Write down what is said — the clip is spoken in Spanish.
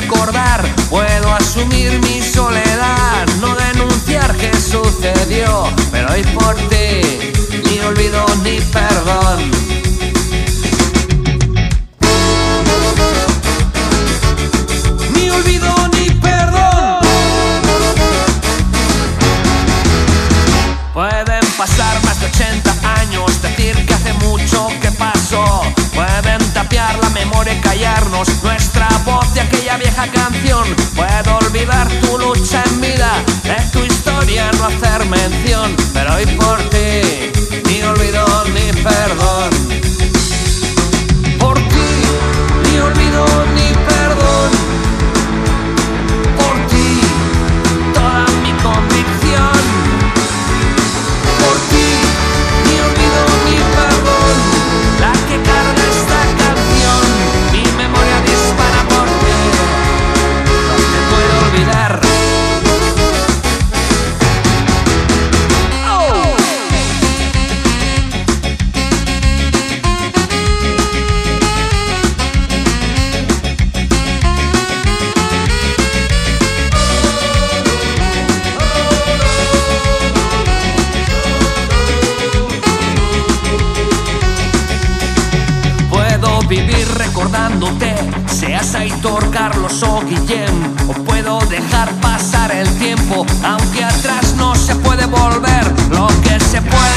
recordar, puedo asumir mi soledad, no denunciar qué sucedió, pero hoy por ti, ni olvido ni perdón. Ni olvido ni perdón. Pueden pasar más de 80 años, decir que hace mucho que pasó. Pueden tapiar la memoria y callarnos nuestra voz de aquella vieja canción. Puedo olvidar tu lucha en vida, de tu historia no hacer mención, pero hoy por ti, ni olvido ni perdón. Por ti, ni olvido ni perdón. Por ti, toda mi convicción. Por ti, ni olvido ni perdón. La que carga esta canción, mi memoria dispara por ti. No te puedo olvidar. Vivir recordándote, seas Aitor, Carlos o Guillem, o puedo dejar pasar el tiempo, aunque atrás no se puede volver. Lo que se puede